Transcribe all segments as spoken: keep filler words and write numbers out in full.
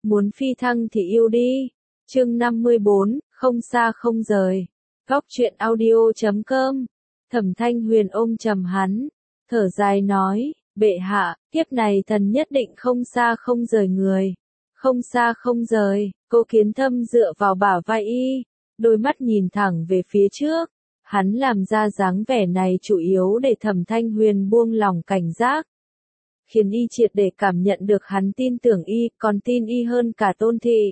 muốn phi thăng thì yêu đi. Chương năm mươi bốn, không xa không rời. Góc truyện audio chấm com. Thẩm Thanh Huyền ôm trầm hắn, thở dài nói, bệ hạ, kiếp này thần nhất định không xa không rời người. Không xa không rời, Cố Kiến Thâm dựa vào bả vai y, đôi mắt nhìn thẳng về phía trước. Hắn làm ra dáng vẻ này chủ yếu để Thẩm Thanh Huyền buông lòng cảnh giác, khiến y triệt để cảm nhận được hắn tin tưởng y, còn tin y hơn cả Tôn Thị.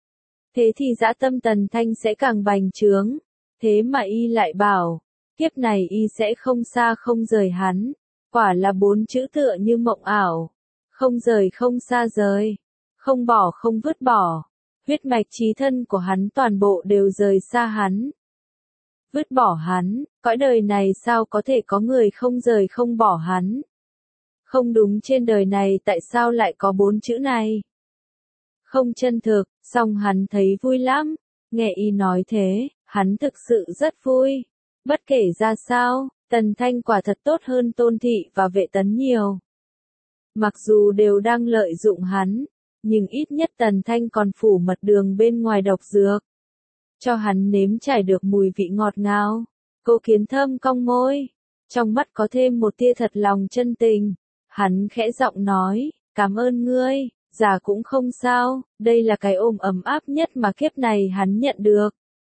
Thế thì dã tâm Tần Thanh sẽ càng bành trướng, thế mà y lại bảo, kiếp này y sẽ không xa không rời hắn, quả là bốn chữ tựa như mộng ảo, không rời không xa rời, không bỏ không vứt bỏ, huyết mạch chí thân của hắn toàn bộ đều rời xa hắn. Vứt bỏ hắn, cõi đời này sao có thể có người không rời không bỏ hắn? Không đúng, trên đời này tại sao lại có bốn chữ này? Không chân thực, song hắn thấy vui lắm, nghe y nói thế, hắn thực sự rất vui. Bất kể ra sao, Tần Thanh quả thật tốt hơn Tôn Thị và Vệ Tấn nhiều. Mặc dù đều đang lợi dụng hắn, nhưng ít nhất Tần Thanh còn phủ mật đường bên ngoài độc dược, cho hắn nếm trải được mùi vị ngọt ngào. Cố Kiến Thâm cong môi, trong mắt có thêm một tia thật lòng chân tình. Hắn khẽ giọng nói, cảm ơn ngươi, già cũng không sao, đây là cái ôm ấm áp nhất mà kiếp này hắn nhận được.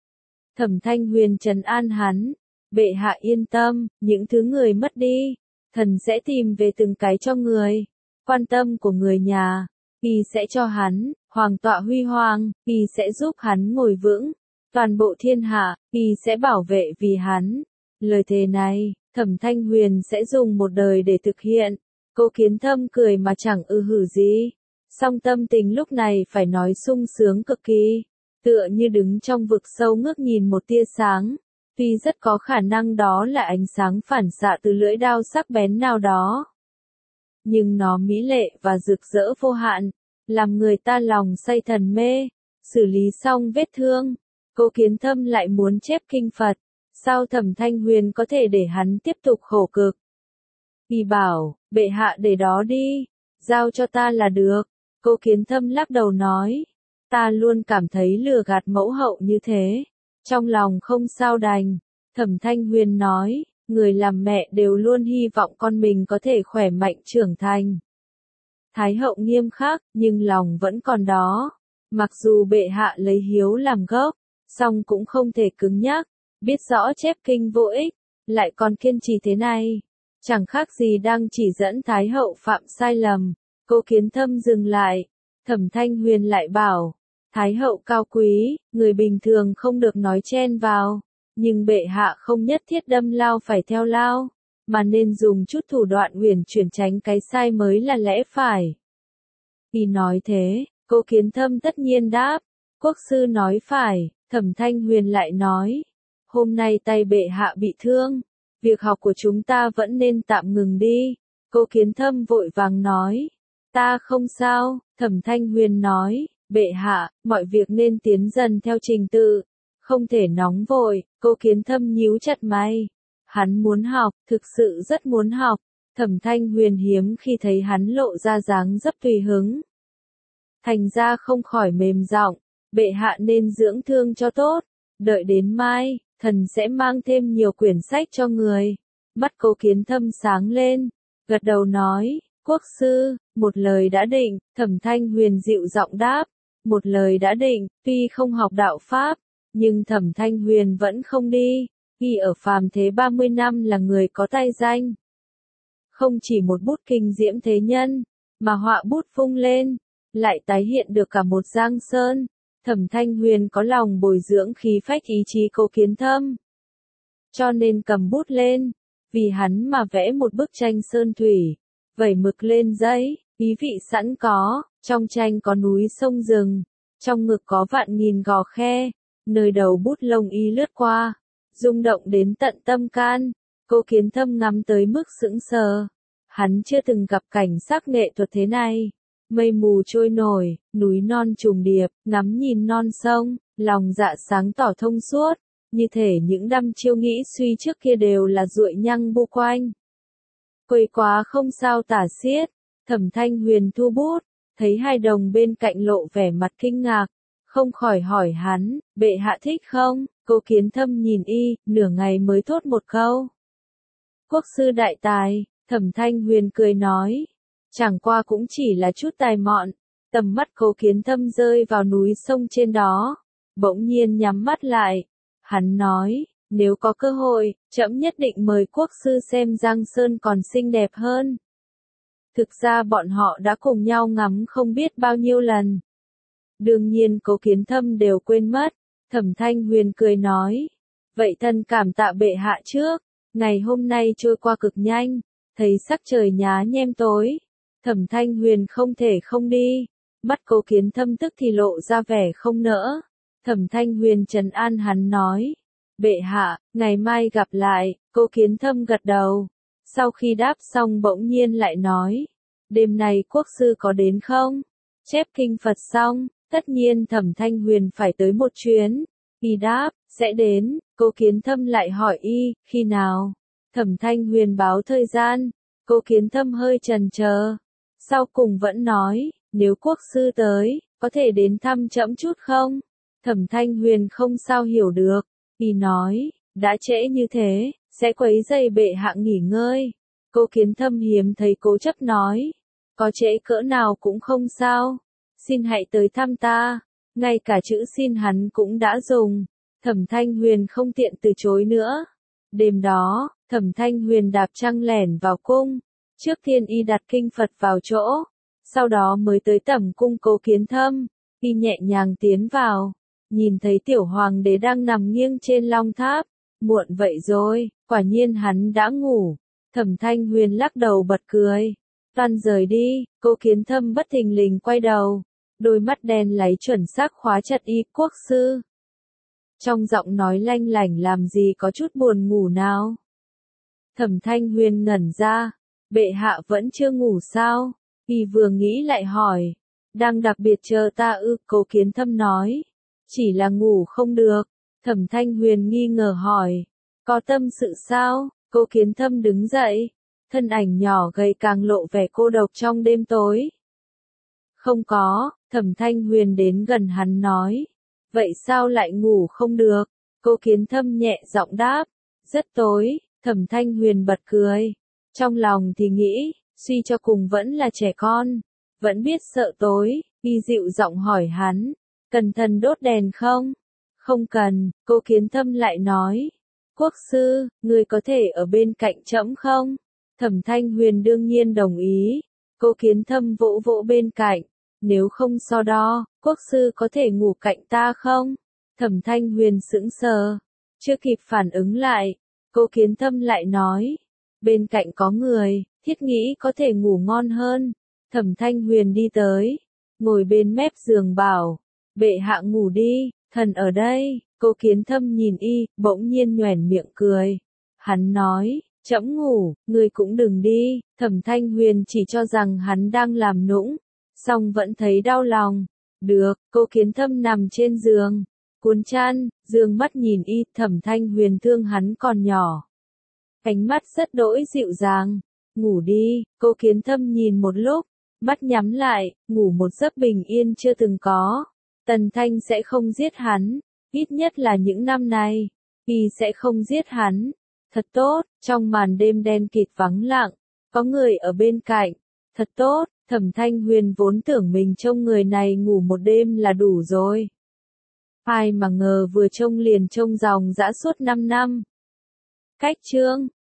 Thẩm Thanh Huyền trấn an hắn, bệ hạ yên tâm, những thứ người mất đi, thần sẽ tìm về từng cái cho người. Quan tâm của người nhà, y sẽ cho hắn, hoàng tọa huy hoàng, y sẽ giúp hắn ngồi vững. Toàn bộ thiên hạ, y sẽ bảo vệ vì hắn. Lời thề này, Thẩm Thanh Huyền sẽ dùng một đời để thực hiện. Cố Kiến Thâm cười mà chẳng ư hử gì. Song tâm tình lúc này phải nói sung sướng cực kỳ. Tựa như đứng trong vực sâu ngước nhìn một tia sáng. Tuy rất có khả năng đó là ánh sáng phản xạ từ lưỡi đao sắc bén nào đó. Nhưng nó mỹ lệ và rực rỡ vô hạn. Làm người ta lòng say thần mê. Xử lý xong vết thương, Cố Kiến Thâm lại muốn chép kinh Phật. Sao Thẩm Thanh Huyền có thể để hắn tiếp tục khổ cực? Y bảo, bệ hạ để đó đi, giao cho ta là được. Cố Kiến Thâm lắc đầu nói, ta luôn cảm thấy lừa gạt mẫu hậu như thế, trong lòng không sao đành. Thẩm Thanh Huyền nói, người làm mẹ đều luôn hy vọng con mình có thể khỏe mạnh trưởng thành. Thái hậu nghiêm khắc, nhưng lòng vẫn còn đó. Mặc dù bệ hạ lấy hiếu làm gốc, song cũng không thể cứng nhắc, biết rõ chép kinh vô ích, lại còn kiên trì thế này. Chẳng khác gì đang chỉ dẫn Thái hậu phạm sai lầm. Cố Kiến Thâm dừng lại. Thẩm Thanh Huyền lại bảo, Thái hậu cao quý, người bình thường không được nói chen vào. Nhưng bệ hạ không nhất thiết đâm lao phải theo lao, mà nên dùng chút thủ đoạn uyển chuyển tránh cái sai mới là lẽ phải. Khi nói thế, Cố Kiến Thâm tất nhiên đáp, quốc sư nói phải. Thẩm Thanh Huyền lại nói, hôm nay tay bệ hạ bị thương, việc học của chúng ta vẫn nên tạm ngừng đi. Cố Kiến Thâm vội vàng nói, ta không sao. Thẩm Thanh Huyền nói, bệ hạ, mọi việc nên tiến dần theo trình tự, không thể nóng vội. Cố Kiến Thâm nhíu chặt mày, hắn muốn học, thực sự rất muốn học. Thẩm Thanh Huyền hiếm khi thấy hắn lộ ra dáng dấp tùy hứng, thành ra không khỏi mềm giọng, bệ hạ nên dưỡng thương cho tốt, đợi đến mai, thần sẽ mang thêm nhiều quyển sách cho người. Mắt Cố Kiến Thâm sáng lên, gật đầu nói, quốc sư, một lời đã định. Thẩm Thanh Huyền dịu giọng đáp, một lời đã định. Tuy không học đạo Pháp, nhưng Thẩm Thanh Huyền vẫn không đi. Y ở phàm thế ba mươi năm là người có tay danh. Không chỉ một bút kinh diễm thế nhân, mà họa bút vung lên, lại tái hiện được cả một giang sơn. Thẩm Thanh Huyền có lòng bồi dưỡng khí phách ý chí Cố Kiến Thâm, cho nên cầm bút lên, vì hắn mà vẽ một bức tranh sơn thủy, vẩy mực lên giấy, ý vị sẵn có. Trong tranh có núi sông rừng, trong ngực có vạn nghìn gò khe, nơi đầu bút lông y lướt qua, rung động đến tận tâm can. Cố Kiến Thâm ngắm tới mức sững sờ, hắn chưa từng gặp cảnh sắc nghệ thuật thế này. Mây mù trôi nổi, núi non trùng điệp, ngắm nhìn non sông, lòng dạ sáng tỏ thông suốt, như thể những đăm chiêu nghĩ suy trước kia đều là ruội nhăng bu quanh. Quây quá không sao tả xiết. Thẩm Thanh Huyền thu bút, thấy hai đồng bên cạnh lộ vẻ mặt kinh ngạc, không khỏi hỏi hắn, bệ hạ thích không? Cố Kiến Thâm nhìn y, nửa ngày mới thốt một câu. Quốc sư đại tài, Thẩm Thanh Huyền cười nói, chẳng qua cũng chỉ là chút tài mọn. Tầm mắt Cố Kiến Thâm rơi vào núi sông trên đó, bỗng nhiên nhắm mắt lại. Hắn nói, nếu có cơ hội, trẫm nhất định mời quốc sư xem Giang Sơn còn xinh đẹp hơn. Thực ra bọn họ đã cùng nhau ngắm không biết bao nhiêu lần. Đương nhiên Cố Kiến Thâm đều quên mất. Thẩm Thanh Huyền cười nói, vậy thân cảm tạ bệ hạ trước, ngày hôm nay trôi qua cực nhanh, thấy sắc trời nhá nhem tối. Thẩm Thanh Huyền không thể không đi, mắt Cố Kiến Thâm tức thì lộ ra vẻ không nỡ. Thẩm Thanh Huyền trấn an hắn nói, bệ hạ, ngày mai gặp lại. Cố Kiến Thâm gật đầu, sau khi đáp xong bỗng nhiên lại nói, đêm nay quốc sư có đến không? Chép kinh Phật xong, tất nhiên Thẩm Thanh Huyền phải tới một chuyến. Y đáp, sẽ đến. Cố Kiến Thâm lại hỏi y, khi nào? Thẩm Thanh Huyền báo thời gian. Cố Kiến Thâm hơi chần chờ, sau cùng vẫn nói, nếu quốc sư tới, có thể đến thăm trẫm chút không? Thẩm Thanh Huyền không sao hiểu được. Y nói, đã trễ như thế, sẽ quấy rầy bệ hạ nghỉ ngơi. Cố Kiến Thâm hiếm thấy cố chấp nói, có trễ cỡ nào cũng không sao, xin hãy tới thăm ta. Ngay cả chữ xin hắn cũng đã dùng. Thẩm Thanh Huyền không tiện từ chối nữa. Đêm đó, Thẩm Thanh Huyền đạp trăng lẻn vào cung. Trước tiên y đặt kinh Phật vào chỗ, sau đó mới tới tẩm cung Cố Kiến Thâm. Y nhẹ nhàng tiến vào, nhìn thấy tiểu hoàng đế đang nằm nghiêng trên long tháp. Muộn vậy rồi, quả nhiên hắn đã ngủ. Thẩm Thanh Huyền lắc đầu bật cười. Toan rời đi, Cố Kiến Thâm bất thình lình quay đầu. Đôi mắt đen láy chuẩn xác khóa chặt y, quốc sư. Trong giọng nói lanh lảnh làm gì có chút buồn ngủ nào. Thẩm Thanh Huyền ngẩn ra, bệ hạ vẫn chưa ngủ sao? Y vừa nghĩ lại hỏi, đang đặc biệt chờ ta ư? Cố Kiến Thâm nói, chỉ là ngủ không được. Thẩm Thanh Huyền nghi ngờ hỏi, có tâm sự sao? Cố Kiến Thâm đứng dậy, thân ảnh nhỏ gầy càng lộ vẻ cô độc trong đêm tối. Không có. Thẩm Thanh Huyền đến gần hắn nói, vậy sao lại ngủ không được? Cố Kiến Thâm nhẹ giọng đáp, rất tối. Thẩm Thanh Huyền bật cười, trong lòng thì nghĩ, suy cho cùng vẫn là trẻ con, vẫn biết sợ tối. Y dịu giọng hỏi hắn, cần thần đốt đèn không? Không cần. Cố Kiến Thâm lại nói, quốc sư, người có thể ở bên cạnh trẫm không? Thẩm Thanh Huyền đương nhiên đồng ý. Cố Kiến Thâm vỗ vỗ bên cạnh, nếu không so đo, quốc sư có thể ngủ cạnh ta không? Thẩm Thanh Huyền sững sờ, chưa kịp phản ứng lại. Cố Kiến Thâm lại nói, bên cạnh có người, thiết nghĩ có thể ngủ ngon hơn. Thẩm Thanh Huyền đi tới, ngồi bên mép giường bảo, bệ hạ ngủ đi, thần ở đây. Cố Kiến Thâm nhìn y, bỗng nhiên nhoẻn miệng cười. Hắn nói, trẫm ngủ, ngươi cũng đừng đi. Thẩm Thanh Huyền chỉ cho rằng hắn đang làm nũng, song vẫn thấy đau lòng. Được. Cố Kiến Thâm nằm trên giường, cuốn chăn, dương mắt nhìn y. Thẩm Thanh Huyền thương hắn còn nhỏ, ánh mắt rất đỗi dịu dàng. Ngủ đi. Cố Kiến Thâm nhìn một lúc, mắt nhắm lại, ngủ một giấc bình yên chưa từng có. Tần Thanh sẽ không giết hắn, ít nhất là những năm này, y sẽ không giết hắn. Thật tốt. Trong màn đêm đen kịt vắng lặng, có người ở bên cạnh. Thật tốt. Thẩm Thanh Huyền vốn tưởng mình trông người này ngủ một đêm là đủ rồi, ai mà ngờ vừa trông liền trông dòng dã suốt năm năm. Cách chương